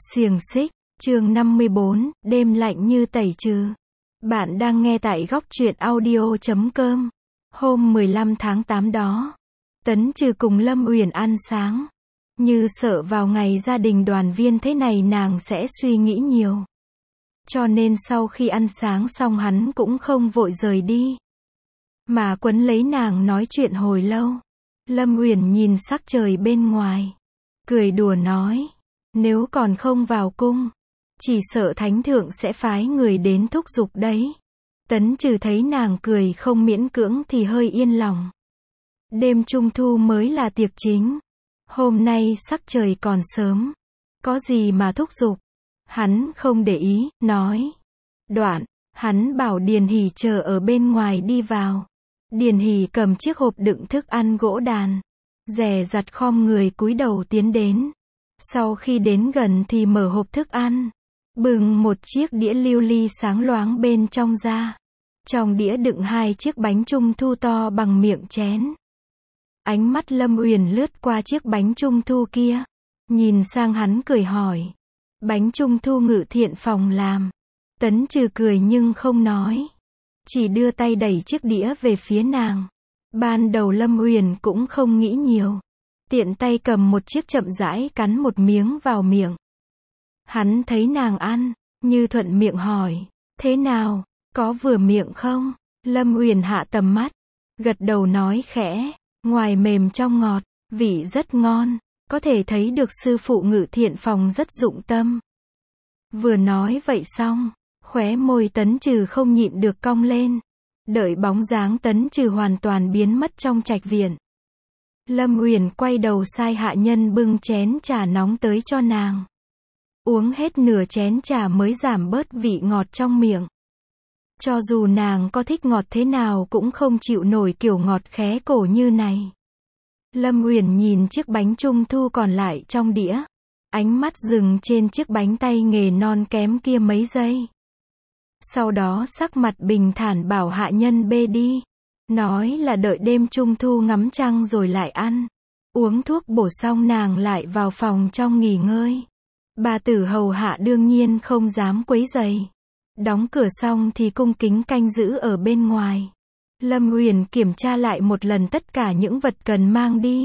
Xiềng xích, chương 54, đêm lạnh như tẩy trừ. Bạn đang nghe tại góc truyện audio.com. Hôm 15 tháng 8 đó, Tấn Trừ cùng Lâm Uyển ăn sáng. Như sợ vào ngày gia đình đoàn viên thế này nàng sẽ suy nghĩ nhiều. Cho nên sau khi ăn sáng xong hắn cũng không vội rời đi, mà quấn lấy nàng nói chuyện hồi lâu. Lâm Uyển nhìn sắc trời bên ngoài, cười đùa nói, nếu còn không vào cung, chỉ sợ thánh thượng sẽ phái người đến thúc giục đấy. Tấn Trừ thấy nàng cười không miễn cưỡng thì hơi yên lòng. Đêm trung thu mới là tiệc chính. Hôm nay sắc trời còn sớm, có gì mà thúc giục. Hắn không để ý, nói. Đoạn, hắn bảo Điền Hỷ chờ ở bên ngoài đi vào. Điền Hỷ cầm chiếc hộp đựng thức ăn gỗ đàn, dè dặt khom người cúi đầu tiến đến. Sau khi đến gần thì mở hộp thức ăn, bưng một chiếc đĩa lưu ly sáng loáng bên trong ra. Trong đĩa đựng 2 chiếc bánh trung thu to bằng miệng chén. Ánh mắt Lâm Uyển lướt qua chiếc bánh trung thu kia, nhìn sang hắn cười hỏi. Bánh trung thu Ngự Thiện phòng làm. Tấn Trừ cười nhưng không nói, chỉ đưa tay đẩy chiếc đĩa về phía nàng. Ban đầu Lâm Uyển cũng không nghĩ nhiều, tiện tay cầm một chiếc chậm rãi cắn một miếng vào miệng. Hắn thấy nàng ăn, như thuận miệng hỏi, thế nào, có vừa miệng không? Lâm Uyển hạ tầm mắt, gật đầu nói khẽ, ngoài mềm trong ngọt, vị rất ngon, có thể thấy được sư phụ Ngự Thiện phòng rất dụng tâm. Vừa nói vậy xong, khóe môi Tấn Trừ không nhịn được cong lên. Đợi bóng dáng Tấn Trừ hoàn toàn biến mất trong trạch viện, Lâm Uyển quay đầu sai hạ nhân bưng chén trà nóng tới cho nàng. Uống hết nửa chén trà mới giảm bớt vị ngọt trong miệng. Cho dù nàng có thích ngọt thế nào cũng không chịu nổi kiểu ngọt khé cổ như này. Lâm Uyển nhìn chiếc bánh trung thu còn lại trong đĩa, ánh mắt dừng trên chiếc bánh tay nghề non kém kia mấy giây. Sau đó sắc mặt bình thản bảo hạ nhân bê đi, nói là đợi đêm trung thu ngắm trăng rồi lại ăn. Uống thuốc bổ xong nàng lại vào phòng trong nghỉ ngơi. Bà tử hầu hạ đương nhiên không dám quấy rầy. Đóng cửa xong thì cung kính canh giữ ở bên ngoài. Lâm Uyển kiểm tra lại một lần tất cả những vật cần mang đi.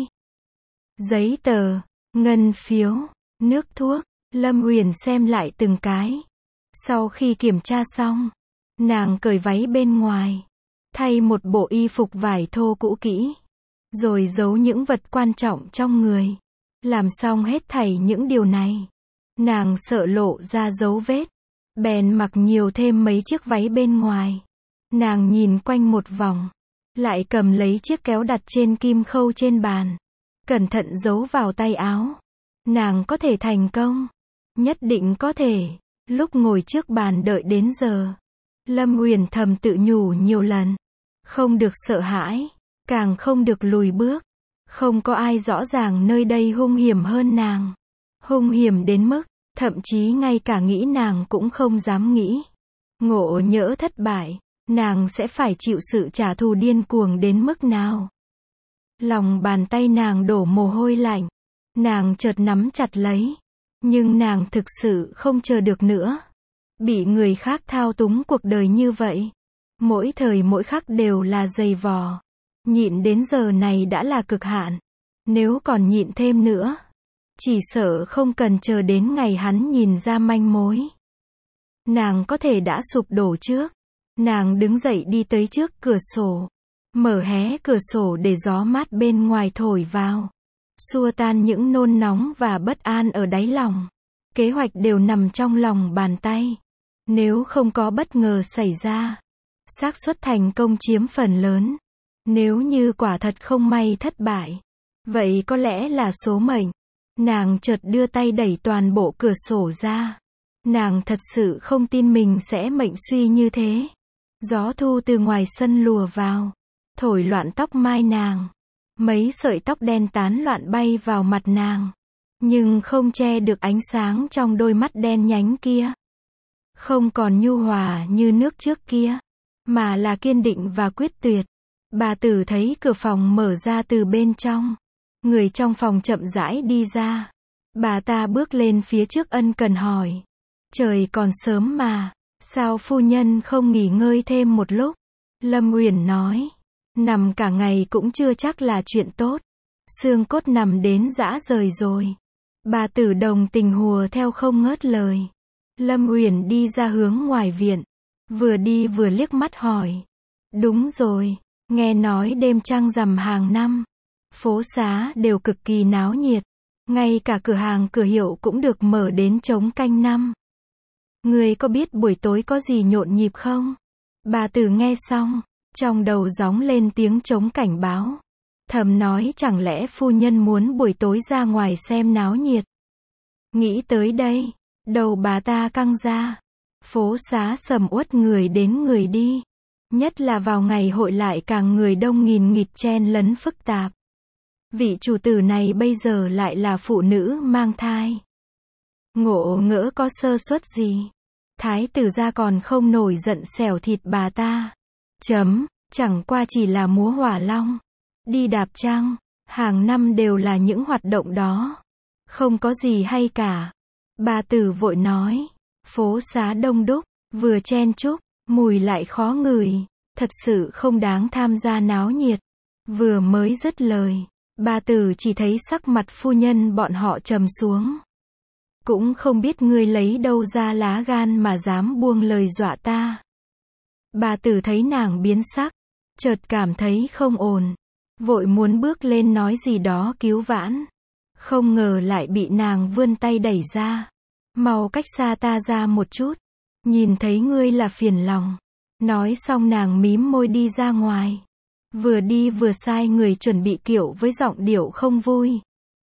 Giấy tờ, ngân phiếu, nước thuốc, Lâm Uyển xem lại từng cái. Sau khi kiểm tra xong, nàng cởi váy bên ngoài, thay một bộ y phục vải thô cũ kỹ, rồi giấu những vật quan trọng trong người. Làm xong hết thảy những điều này, nàng sợ lộ ra dấu vết, bèn mặc nhiều thêm mấy chiếc váy bên ngoài. Nàng nhìn quanh một vòng, lại cầm lấy chiếc kéo đặt trên kim khâu trên bàn, cẩn thận giấu vào tay áo. Nàng có thể thành công, nhất định có thể. Lúc ngồi trước bàn đợi đến giờ, Lâm Uyển thầm tự nhủ nhiều lần, không được sợ hãi, càng không được lùi bước. Không có ai rõ ràng nơi đây hung hiểm hơn nàng. Hung hiểm đến mức, thậm chí ngay cả nghĩ nàng cũng không dám nghĩ. Ngộ nhỡ thất bại, nàng sẽ phải chịu sự trả thù điên cuồng đến mức nào. Lòng bàn tay nàng đổ mồ hôi lạnh, nàng chợt nắm chặt lấy. Nhưng nàng thực sự không chờ được nữa. Bị người khác thao túng cuộc đời như vậy, mỗi thời mỗi khắc đều là dày vò. Nhịn đến giờ này đã là cực hạn. Nếu còn nhịn thêm nữa, chỉ sợ không cần chờ đến ngày hắn nhìn ra manh mối, nàng có thể đã sụp đổ trước. Nàng đứng dậy đi tới trước cửa sổ, mở hé cửa sổ để gió mát bên ngoài thổi vào, xua tan những nôn nóng và bất an ở đáy lòng. Kế hoạch đều nằm trong lòng bàn tay. Nếu không có bất ngờ xảy ra, xác suất thành công chiếm phần lớn. Nếu như quả thật không may thất bại, vậy có lẽ là số mệnh. Nàng chợt đưa tay đẩy toàn bộ cửa sổ ra. Nàng thật sự không tin mình sẽ mệnh suy như thế. Gió thu từ ngoài sân lùa vào, thổi loạn tóc mai nàng. Mấy sợi tóc đen tán loạn bay vào mặt nàng, nhưng không che được ánh sáng trong đôi mắt đen nhánh kia. Không còn nhu hòa như nước trước kia, mà là kiên định và quyết tuyệt. Bà tử thấy cửa phòng mở ra từ bên trong. Người trong phòng chậm rãi đi ra. Bà ta bước lên phía trước ân cần hỏi. Trời còn sớm mà, sao phu nhân không nghỉ ngơi thêm một lúc? Lâm Uyển nói. Nằm cả ngày cũng chưa chắc là chuyện tốt. Xương cốt nằm đến rã rời rồi. Bà Tử đồng tình hùa theo không ngớt lời. Lâm Uyển đi ra hướng ngoài viện. Vừa đi vừa liếc mắt hỏi. Đúng rồi, nghe nói đêm trăng rằm hàng năm, phố xá đều cực kỳ náo nhiệt. Ngay cả cửa hàng cửa hiệu cũng được mở đến trống canh năm. Ngươi có biết buổi tối có gì nhộn nhịp không? Bà Tử nghe xong, trong đầu gióng lên tiếng trống cảnh báo. Thầm nói chẳng lẽ phu nhân muốn buổi tối ra ngoài xem náo nhiệt. Nghĩ tới đây, đầu bà ta căng ra. Phố xá sầm uất người đến người đi. Nhất là vào ngày hội lại càng người đông nghìn nghịt chen lấn phức tạp. Vị chủ tử này bây giờ lại là phụ nữ mang thai. Ngộ ngỡ có sơ suất gì. Thái tử gia còn không nổi giận xẻo thịt bà ta. Chẳng qua chỉ là múa hỏa long, đi đạp trăng, hàng năm đều là những hoạt động đó. Không có gì hay cả. Bà Tử vội nói, phố xá đông đúc, vừa chen chúc, mùi lại khó ngửi, thật sự không đáng tham gia náo nhiệt. Vừa mới dứt lời, bà Tử chỉ thấy sắc mặt phu nhân bọn họ trầm xuống. Cũng không biết ngươi lấy đâu ra lá gan mà dám buông lời dọa ta. Bà Tử thấy nàng biến sắc, chợt cảm thấy không ổn, vội muốn bước lên nói gì đó cứu vãn. Không ngờ lại bị nàng vươn tay đẩy ra. Mau cách xa ta ra một chút. Nhìn thấy ngươi là phiền lòng. Nói xong nàng mím môi đi ra ngoài. Vừa đi vừa sai người chuẩn bị kiệu với giọng điệu không vui.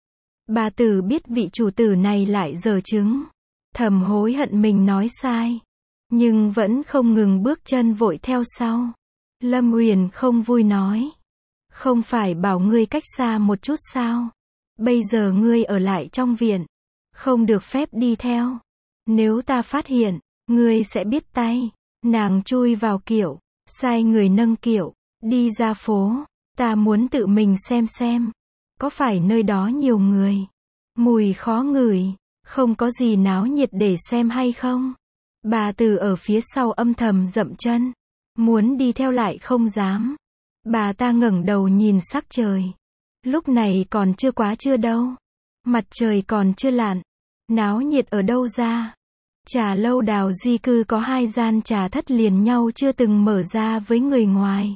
Bà Tử biết vị chủ tử này lại giở trứng. Thầm hối hận mình nói sai. Nhưng vẫn không ngừng bước chân vội theo sau. Lâm Uyển không vui nói. Không phải bảo ngươi cách xa một chút sao? Bây giờ ngươi ở lại trong viện. Không được phép đi theo. Nếu ta phát hiện, ngươi sẽ biết tay. Nàng chui vào kiệu, sai người nâng kiệu, đi ra phố. Ta muốn tự mình xem. Có phải nơi đó nhiều người? Mùi khó ngửi, không có gì náo nhiệt để xem hay không? Bà Tử ở phía sau âm thầm dậm chân. Muốn đi theo lại không dám. Bà ta ngẩng đầu nhìn sắc trời. Lúc này còn chưa quá trưa đâu. Mặt trời còn chưa lặn. Náo nhiệt ở đâu ra? Trà lâu Đào Di Cư có 2 gian trà thất liền nhau chưa từng mở ra với người ngoài.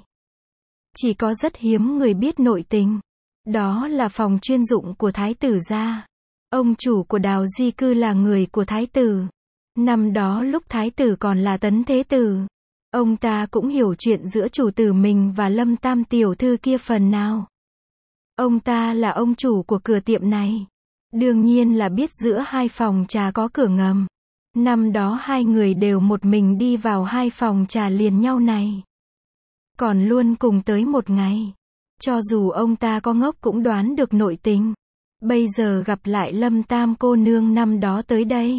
Chỉ có rất hiếm người biết nội tình. Đó là phòng chuyên dụng của Thái tử gia. Ông chủ của Đào Di Cư là người của Thái tử. Năm đó lúc Thái tử còn là Tấn Thế tử, ông ta cũng hiểu chuyện giữa chủ tử mình và Lâm Tam tiểu thư kia phần nào. Ông ta là ông chủ của cửa tiệm này. Đương nhiên là biết giữa 2 phòng trà có cửa ngầm. Năm đó 2 người đều một mình đi vào 2 phòng trà liền nhau này. Còn luôn cùng tới một ngày. Cho dù ông ta có ngốc cũng đoán được nội tình. Bây giờ gặp lại Lâm Tam cô nương năm đó tới đây.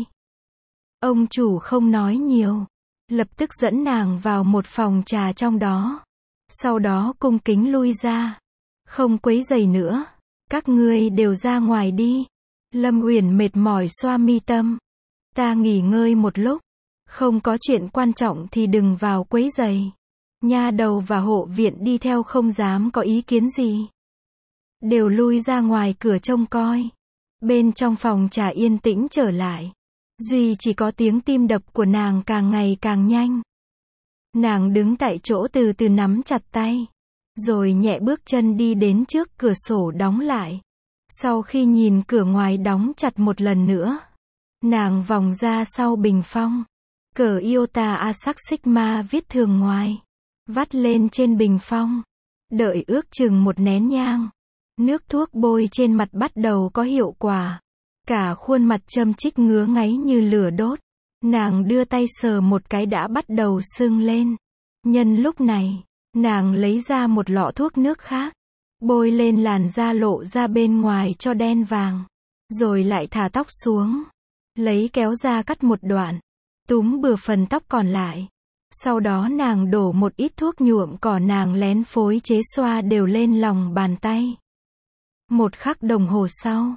Ông chủ không nói nhiều. Lập tức dẫn nàng vào một phòng trà trong đó. Sau đó cung kính lui ra. Không quấy rầy nữa. Các ngươi đều ra ngoài đi. Lâm Uyển mệt mỏi xoa mi tâm. Ta nghỉ ngơi một lúc. Không có chuyện quan trọng thì đừng vào quấy rầy. Nha đầu và hộ viện đi theo không dám có ý kiến gì. Đều lui ra ngoài cửa trông coi. Bên trong phòng trà yên tĩnh trở lại. Duy chỉ có tiếng tim đập của nàng càng ngày càng nhanh. Nàng đứng tại chỗ từ từ nắm chặt tay. Rồi nhẹ bước chân đi đến trước cửa sổ đóng lại. Sau khi nhìn cửa ngoài đóng chặt một lần nữa, nàng vòng ra sau bình phong. Cờ Iota Asac Sigma viết thường ngoài. Vắt lên trên bình phong. Đợi ước chừng một nén nhang. Nước thuốc bôi trên mặt bắt đầu có hiệu quả. Cả khuôn mặt châm chích ngứa ngáy như lửa đốt. Nàng đưa tay sờ một cái đã bắt đầu sưng lên. Nhân lúc này, nàng lấy ra một lọ thuốc nước khác. Bôi lên làn da lộ ra bên ngoài cho đen vàng. Rồi lại thả tóc xuống. Lấy kéo ra cắt một đoạn. Túm bừa phần tóc còn lại. Sau đó nàng đổ một ít thuốc nhuộm cỏ nàng lén phối chế xoa đều lên lòng bàn tay. Một khắc đồng hồ sau,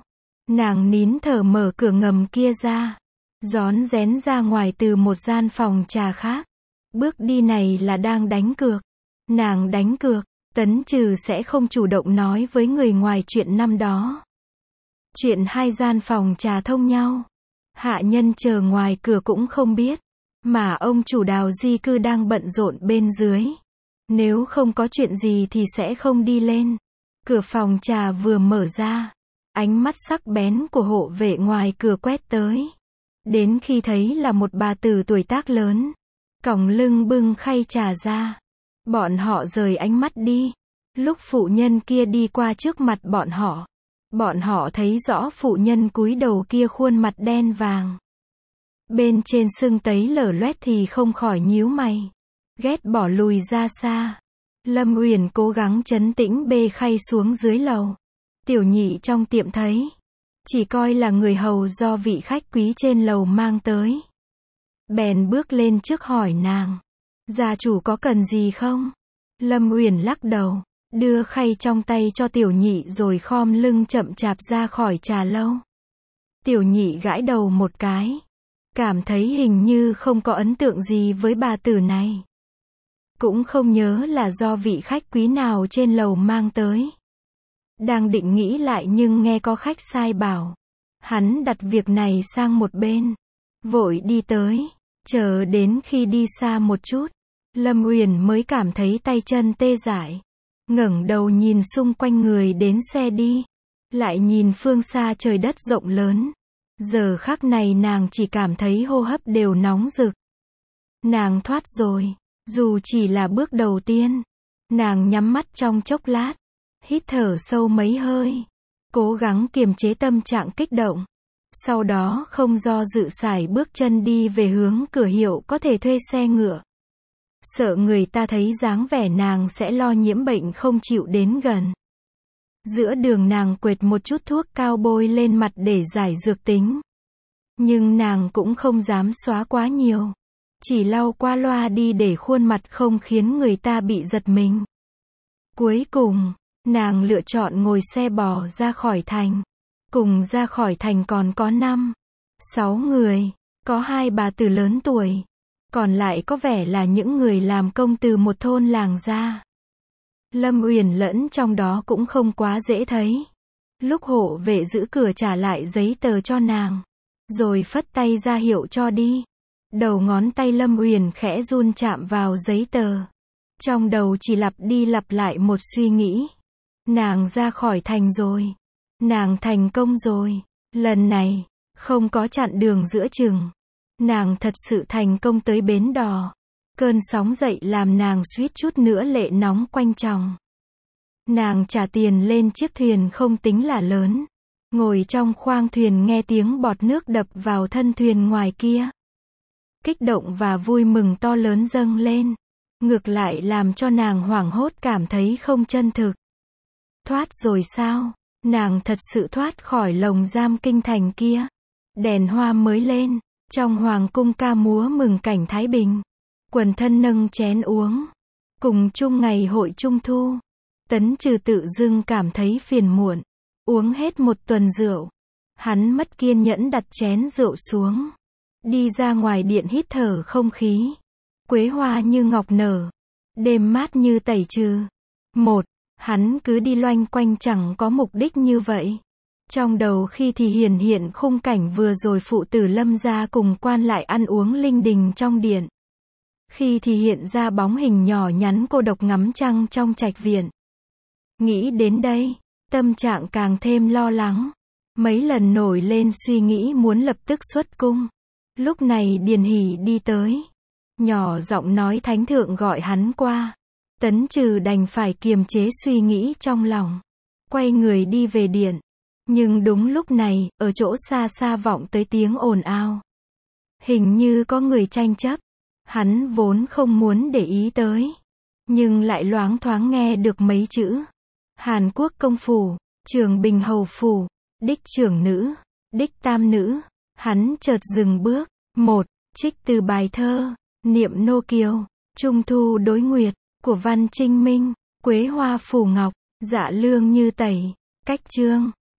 Nàng nín thở mở cửa ngầm kia ra, rón rén ra ngoài từ một gian phòng trà khác. Bước đi này là đang đánh cược. Nàng đánh cược, Tấn Trừ sẽ không chủ động nói với người ngoài chuyện năm đó. Chuyện hai gian phòng trà thông nhau. Hạ nhân chờ ngoài cửa cũng không biết. Mà ông chủ Đào di cư đang bận rộn bên dưới. Nếu không có chuyện gì thì sẽ không đi lên. Cửa phòng trà vừa mở ra. Ánh mắt sắc bén của hộ vệ ngoài cửa quét tới. Đến khi thấy là một bà tử tuổi tác lớn. Còng lưng bưng khay trà ra. Bọn họ rời ánh mắt đi. Lúc phụ nhân kia đi qua trước mặt bọn họ thấy rõ phụ nhân cúi đầu kia khuôn mặt đen vàng. Bên trên sưng tấy lở loét thì không khỏi nhíu mày. Ghét bỏ lùi ra xa. Lâm Uyển cố gắng trấn tĩnh bê khay xuống dưới lầu. Tiểu nhị trong tiệm thấy. Chỉ coi là người hầu do vị khách quý trên lầu mang tới. Bèn bước lên trước hỏi nàng. Gia chủ có cần gì không? Lâm Uyển lắc đầu. Đưa khay trong tay cho tiểu nhị rồi khom lưng chậm chạp ra khỏi trà lâu. Tiểu nhị gãi đầu một cái. Cảm thấy hình như không có ấn tượng gì với bà tử này. Cũng không nhớ là do vị khách quý nào trên lầu mang tới. Đang định nghĩ lại nhưng nghe có khách sai bảo. Hắn đặt việc này sang một bên. Vội đi tới. Chờ đến khi đi xa một chút. Lâm Uyển mới cảm thấy tay chân tê dại. Ngẩng đầu nhìn xung quanh người đến xe đi. Lại nhìn phương xa trời đất rộng lớn. Giờ khắc này nàng chỉ cảm thấy hô hấp đều nóng rực. Nàng thoát rồi. Dù chỉ là bước đầu tiên. Nàng nhắm mắt trong chốc lát. Hít thở sâu mấy hơi. Cố gắng kiềm chế tâm trạng kích động. Sau đó không do dự sải bước chân đi về hướng cửa hiệu có thể thuê xe ngựa. Sợ người ta thấy dáng vẻ nàng sẽ lo nhiễm bệnh không chịu đến gần. Giữa đường nàng quệt một chút thuốc cao bôi lên mặt để giải dược tính. Nhưng nàng cũng không dám xóa quá nhiều. Chỉ lau qua loa đi để khuôn mặt không khiến người ta bị giật mình. Cuối cùng, nàng lựa chọn ngồi xe bò ra khỏi thành. Cùng ra khỏi thành còn có 5-6 người. Có 2 bà tử lớn tuổi. Còn lại có vẻ là những người làm công từ một thôn làng ra. Lâm Uyển lẫn trong đó cũng không quá dễ thấy. Lúc hộ vệ giữ cửa trả lại giấy tờ cho nàng. Rồi phất tay ra hiệu cho đi. Đầu ngón tay Lâm Uyển khẽ run chạm vào giấy tờ. Trong đầu chỉ lặp đi lặp lại một suy nghĩ. Nàng ra khỏi thành rồi. Nàng thành công rồi. Lần này, không có chặn đường giữa chừng. Nàng thật sự thành công tới bến đò. Cơn sóng dậy làm nàng suýt chút nữa lệ nóng quanh chồng. Nàng trả tiền lên chiếc thuyền không tính là lớn. Ngồi trong khoang thuyền nghe tiếng bọt nước đập vào thân thuyền ngoài kia. Kích động và vui mừng to lớn dâng lên. Ngược lại làm cho nàng hoảng hốt cảm thấy không chân thực. Thoát rồi sao? Nàng thật sự thoát khỏi lồng giam kinh thành kia. Đèn hoa mới lên. Trong hoàng cung ca múa mừng cảnh Thái Bình. Quần thân nâng chén uống. Cùng chung ngày hội Trung Thu. Tấn Trừ tự dưng cảm thấy phiền muộn. Uống hết một tuần rượu. Hắn mất kiên nhẫn đặt chén rượu xuống. Đi ra ngoài điện hít thở không khí. Quế hoa như ngọc nở. Đêm mát như tẩy trừ. Hắn cứ đi loanh quanh chẳng có mục đích như vậy. Trong đầu khi thì hiện khung cảnh vừa rồi phụ tử Lâm gia cùng quan lại ăn uống linh đình trong điện. Khi thì hiện ra bóng hình nhỏ nhắn cô độc ngắm trăng trong trạch viện. Nghĩ đến đây, tâm trạng càng thêm lo lắng. Mấy lần nổi lên suy nghĩ muốn lập tức xuất cung. Lúc này Điền Hỷ đi tới. Nhỏ giọng nói thánh thượng gọi hắn qua. Tấn Trừ đành phải kiềm chế suy nghĩ trong lòng. Quay người đi về điện. Nhưng đúng lúc này, ở chỗ xa xa vọng tới tiếng ồn ào. Hình như có người tranh chấp. Hắn vốn không muốn để ý tới. Nhưng lại loáng thoáng nghe được mấy chữ. Hàn Quốc công phủ, Trường Bình hầu phủ, đích trưởng nữ, đích tam nữ. Hắn chợt dừng bước. Trích từ bài thơ, Niệm nô kiều, Trung thu đối nguyệt, của Văn Trinh Minh, Quế hoa phủ ngọc, dạ lương như tẩy, cách chương.